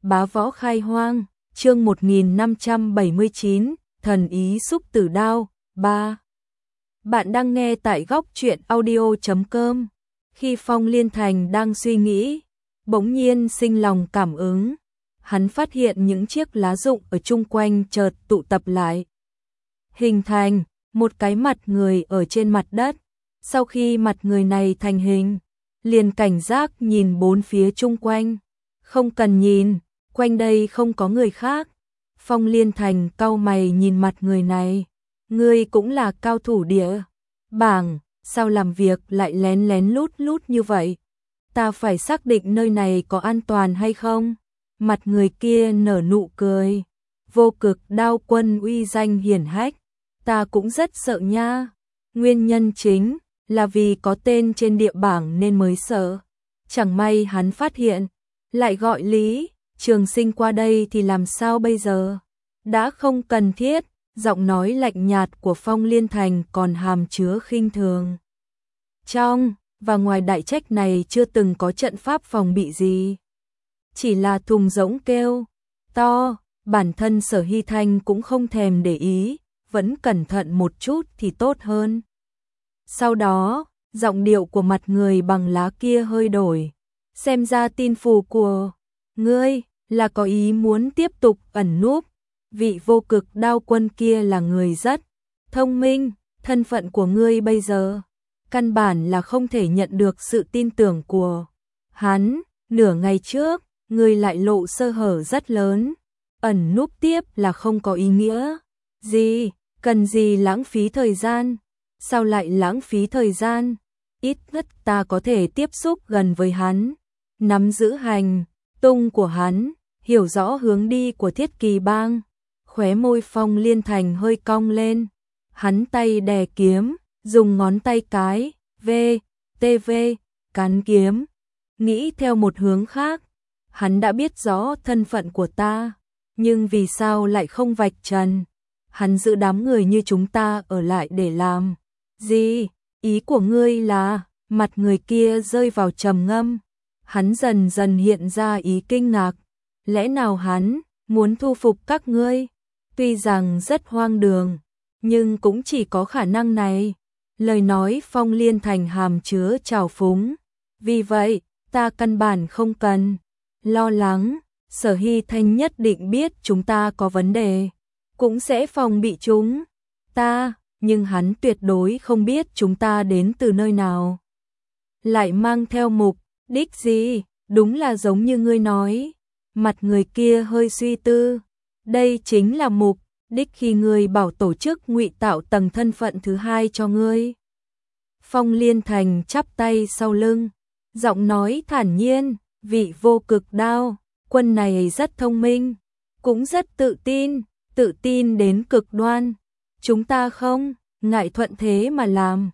Bá võ khai hoang, chương 1579, thần ý xúc tử đao, 3. Bạn đang nghe tại góc truyện audio.com. Khi Phong Liên Thành đang suy nghĩ, bỗng nhiên sinh lòng cảm ứng. Hắn phát hiện những chiếc lá rụng ở chung quanh chợt tụ tập lại, hình thành một cái mặt người ở trên mặt đất. Sau khi mặt người này thành hình, liền cảnh giác nhìn bốn phía chung quanh. Không cần nhìn, quanh đây không có người khác. Phong Liên Thành cau mày nhìn mặt người này. Ngươi cũng là cao thủ địa bảng, sao làm việc lại lén lén lút như vậy? Ta phải xác định nơi này có an toàn hay không? Mặt người kia nở nụ cười. Vô Cực Đao Quân uy danh hiển hách, ta cũng rất sợ nha. Nguyên nhân chính là vì có tên trên địa bảng nên mới sợ. Chẳng may hắn phát hiện, lại gọi Lý Trường Sinh qua đây thì làm sao bây giờ? Đã không cần thiết. Giọng nói lạnh nhạt của Phong Liên Thành còn hàm chứa khinh thường. Trong và ngoài đại trách này chưa từng có trận pháp phòng bị gì. Chỉ là thùng rỗng kêu to, bản thân Sở Hy Thanh cũng không thèm để ý, vẫn cẩn thận một chút thì tốt hơn. Sau đó, giọng điệu của mặt người bằng lá kia hơi đổi. Xem ra tin phù của ngươi là có ý muốn tiếp tục ẩn núp. Vị Vô Cực Đao Quân kia là người rất thông minh, thân phận của ngươi bây giờ căn bản là không thể nhận được sự tin tưởng của hắn. Nửa ngày trước, ngươi lại lộ sơ hở rất lớn, ẩn núp tiếp là không có ý nghĩa gì, cần gì lãng phí thời gian? Sao lại lãng phí thời gian? Ít nhất ta có thể tiếp xúc gần với hắn, nắm giữ hành tung của hắn, hiểu rõ hướng đi của Thiết Kỳ Bang. Khóe môi Phong Liên Thành hơi cong lên, hắn tay đè kiếm, dùng ngón tay cái, cán kiếm, nghĩ theo một hướng khác. Hắn đã biết rõ thân phận của ta, nhưng vì sao lại không vạch trần? Hắn giữ đám người như chúng ta ở lại để làm gì? Ý của ngươi là? Mặt người kia rơi vào trầm ngâm. Hắn dần dần hiện ra ý kinh ngạc. Lẽ nào hắn muốn thu phục các ngươi? Tuy rằng rất hoang đường, nhưng cũng chỉ có khả năng này. Lời nói Phong Liên Thành hàm chứa trào phúng. Vì vậy, ta căn bản không cần lo lắng. Sở Hy Thanh nhất định biết chúng ta có vấn đề, cũng sẽ phòng bị chúng ta, nhưng hắn tuyệt đối không biết chúng ta đến từ nơi nào, lại mang theo mục đích gì. Đúng là giống như ngươi nói. Mặt người kia hơi suy tư. Đây chính là mục đích khi ngươi bảo tổ chức ngụy tạo tầng thân phận thứ hai cho ngươi. Phong Liên Thành chắp tay sau lưng, giọng nói thản nhiên. Vị Vô Cực Đao Quân này rất thông minh, cũng rất tự tin đến cực đoan. Chúng ta không ngại thuận thế mà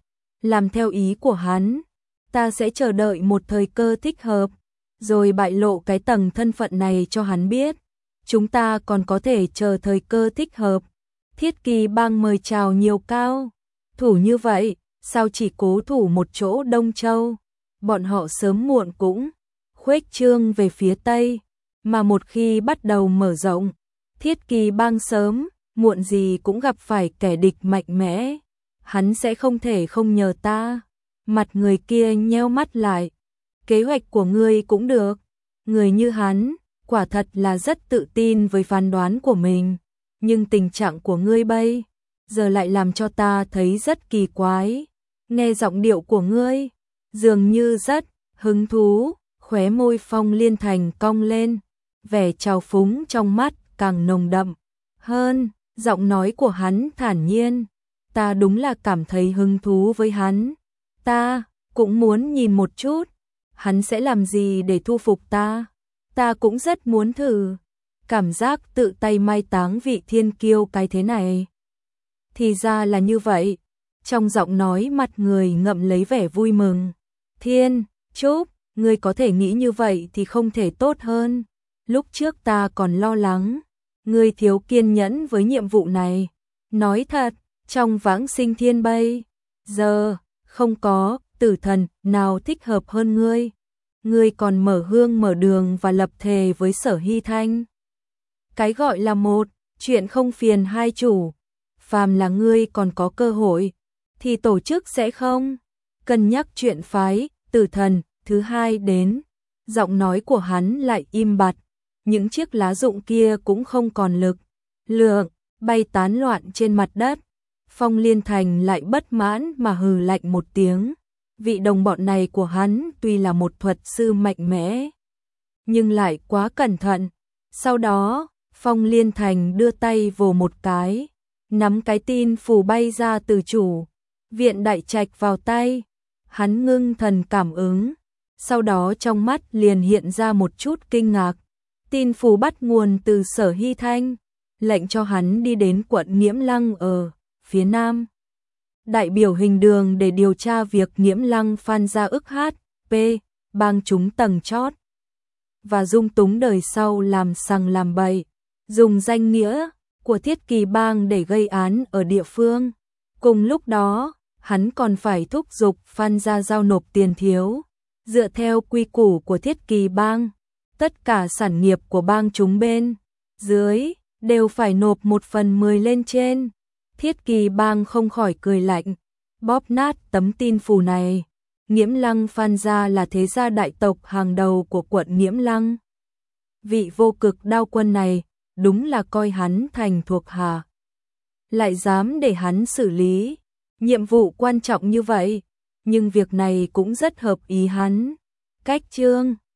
làm theo ý của hắn. Ta sẽ chờ đợi một thời cơ thích hợp, rồi bại lộ cái tầng thân phận này cho hắn biết. Chúng ta còn có thể chờ thời cơ thích hợp. Thiết Kỳ Bang mời chào nhiều cao thủ như vậy, sao chỉ cố thủ một chỗ Đông Châu? Bọn họ sớm muộn cũng khuếch trương về phía Tây, mà một khi bắt đầu mở rộng, Thiết Kỳ Bang sớm muộn gì cũng gặp phải kẻ địch mạnh mẽ. Hắn sẽ không thể không nhờ ta. Mặt người kia nheo mắt lại. Kế hoạch của ngươi cũng được. Người như hắn quả thật là rất tự tin với phán đoán của mình, nhưng tình trạng của ngươi bây giờ lại làm cho ta thấy rất kỳ quái. Nghe giọng điệu của ngươi, dường như rất hứng thú. Khóe môi Phong Liên Thành cong lên, vẻ trào phúng trong mắt càng nồng đậm hơn. Giọng nói của hắn thản nhiên. Ta đúng là cảm thấy hứng thú với hắn. Ta cũng muốn nhìn một chút hắn sẽ làm gì để thu phục ta. Ta cũng rất muốn thử cảm giác tự tay mai táng vị thiên kiêu cái thế này. Thì ra là như vậy. Trong giọng nói mặt người ngậm lấy vẻ vui mừng. Thiên Trúc, ngươi có thể nghĩ như vậy thì không thể tốt hơn. Lúc trước ta còn lo lắng ngươi thiếu kiên nhẫn với nhiệm vụ này. Nói thật, trong vãng sinh thiên bây giờ không có tử thần nào thích hợp hơn ngươi. ngươi còn mở hương mở đường và lập thề với Sở Hy Thanh. Cái gọi là một, chuyện không phiền hai chủ, phàm là ngươi còn có cơ hội, thì tổ chức sẽ không cân nhắc chuyện phái Tử Thần thứ hai đến. Giọng nói của hắn lại im bặt, những chiếc lá rụng kia cũng không còn lực lượng, bay tán loạn trên mặt đất. Phong Liên Thành lại bất mãn mà hừ lạnh một tiếng. Vị đồng bọn này của hắn tuy là một thuật sư mạnh mẽ, nhưng lại quá cẩn thận. Sau đó, Phong Liên Thành đưa tay vồ một cái, nắm cái tin phù bay ra từ chủ viện đại trạch vào tay. Hắn ngưng thần cảm ứng, sau đó trong mắt liền hiện ra một chút kinh ngạc. Tin phù bắt nguồn từ Sở Hy Thanh, lệnh cho hắn đi đến quận Nghiễm Lăng ở phía nam. Đại biểu hình đường để điều tra việc Nghiễm Lăng Phan Gia ức H.P. bang chúng tầng chót và dung túng đời sau làm sằng làm bậy, dùng danh nghĩa của Thiết Kỳ bang để gây án ở địa phương. Cùng lúc đó, hắn còn phải thúc giục Phan Gia giao nộp tiền thiếu. Dựa theo quy củ của Thiết Kỳ bang, tất cả sản nghiệp của bang chúng bên dưới đều phải nộp 1/10 lên trên. Thiết Kỳ bang không khỏi cười lạnh, bóp nát tấm tin phù này. Nghiễm Lăng Phan Gia là thế gia đại tộc hàng đầu của quận Nghiễm Lăng. Vị vô cực đao quân này đúng là coi hắn thành thuộc hạ, lại dám để hắn xử lý nhiệm vụ quan trọng như vậy, nhưng việc này cũng rất hợp ý hắn. Cách chương